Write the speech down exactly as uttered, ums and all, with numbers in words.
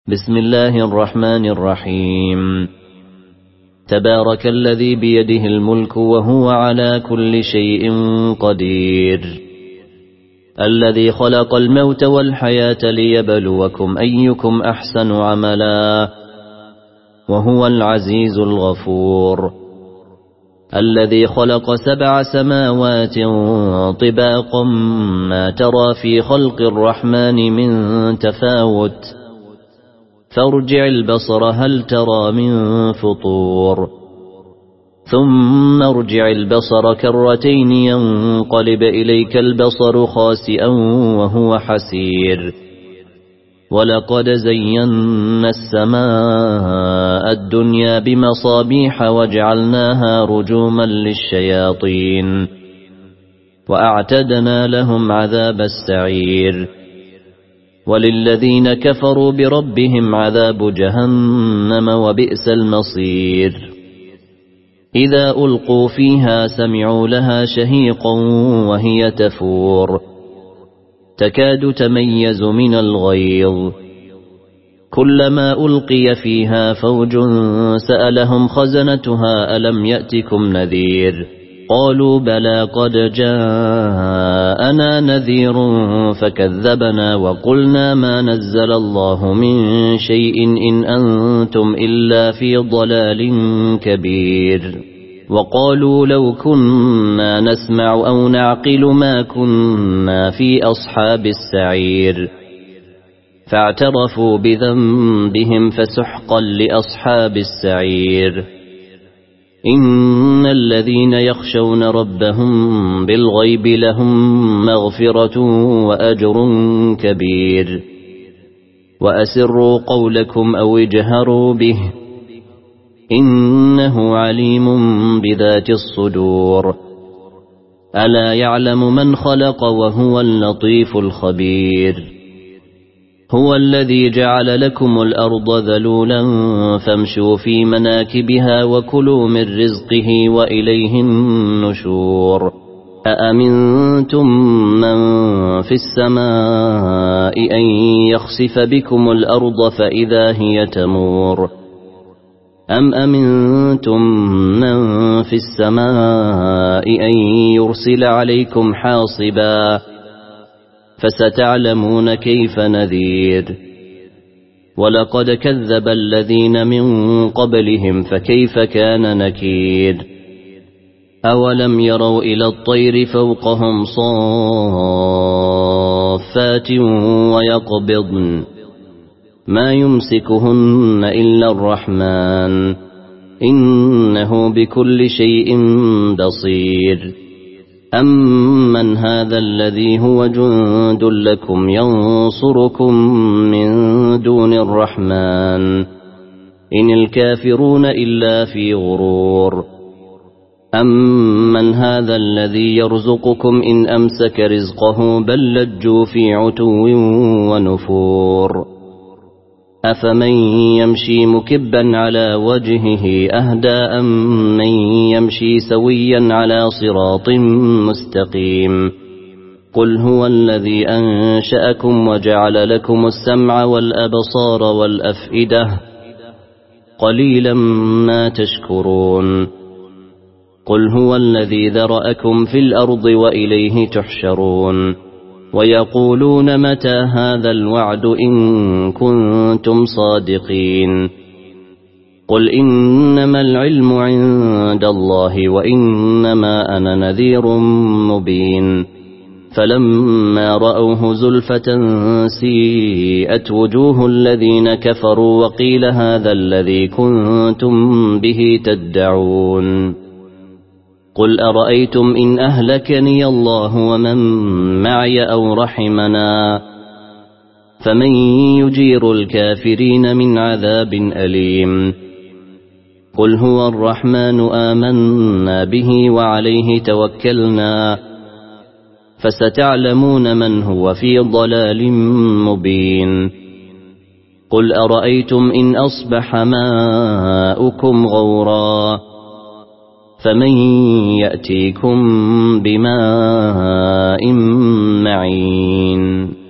بسم الله الرحمن الرحيم. تبارك الذي بيده الملك وهو على كل شيء قدير، الذي خلق الموت والحياة ليبلوكم أيكم أحسن عملا، وهو العزيز الغفور، الذي خلق سبع سماوات طباقا ما ترى في خلق الرحمن من تفاوت، فارجع البصر هل ترى من فطور، ثم ارجع البصر كرتين ينقلب إليك البصر خاسئا وهو حسير. ولقد زينا السماء الدنيا بمصابيح وجعلناها رجوما للشياطين، وأعتدنا لهم عذاب السعير. وللذين كفروا بربهم عذاب جهنم وبئس المصير. إذا ألقوا فيها سمعوا لها شهيقا وهي تفور، تكاد تميز من الغيظ، كلما ألقي فيها فوج سألهم خزنتها ألم يأتكم نذير، قالوا بلى قد جاءنا نذير فكذبنا وقلنا ما نزل الله من شيء إن أنتم إلا في ضلال كبير. وقالوا لو كنا نسمع أو نعقل ما كنا في أصحاب السعير، فاعترفوا بذنبهم فسحقا لأصحاب السعير. إن الذين يخشون ربهم بالغيب لهم مغفرة وأجر كبير. وأسروا قولكم أو اجهروا به، إنه عليم بذات الصدور. ألا يعلم من خلق وهو اللطيف الخبير. هو الذي جعل لكم الأرض ذلولا فامشوا في مناكبها وكلوا من رزقه وإليه النشور. أأمنتم من في السماء أن يخسف بكم الأرض فإذا هي تمور، أم أمنتم من في السماء أن يرسل عليكم حاصبا، فستعلمون كيف نذير. ولقد كذب الذين من قبلهم فكيف كان نكير. أولم يروا إلى الطير فوقهم صافات ويقبضن ما يمسكهن إلا الرحمن، إنه بكل شيء بصير. أمن هذا الذي هو جند لكم ينصركم من دون الرحمن، إن الكافرون إلا في غرور. أمن هذا الذي يرزقكم إن أمسك رزقه بل لجوا في عتو ونفور. أفمن يمشي مكبا على وجهه أهدى أم من يمشي سويا على صراط مستقيم. قل هو الذي أنشأكم وجعل لكم السمع والأبصار والأفئدة، قليلا ما تشكرون. قل هو الذي ذرأكم في الأرض وإليه تحشرون. ويقولون متى هذا الوعد إن كنتم صادقين. قل إنما العلم عند الله وإنما أنا نذير مبين. فلما رأوه زلفة سيئت وجوه الذين كفروا وقيل هذا الذي كنتم به تدعون. قل أرأيتم إن أهلكني الله ومن معي أو رحمنا فمن يجير الكافرين من عذاب أليم. قل هو الرحمن آمنا به وعليه توكلنا، فستعلمون من هو في ضلال مبين. قل أرأيتم إن أصبح ماؤكم غورا فمن يأتيكم بماء معين.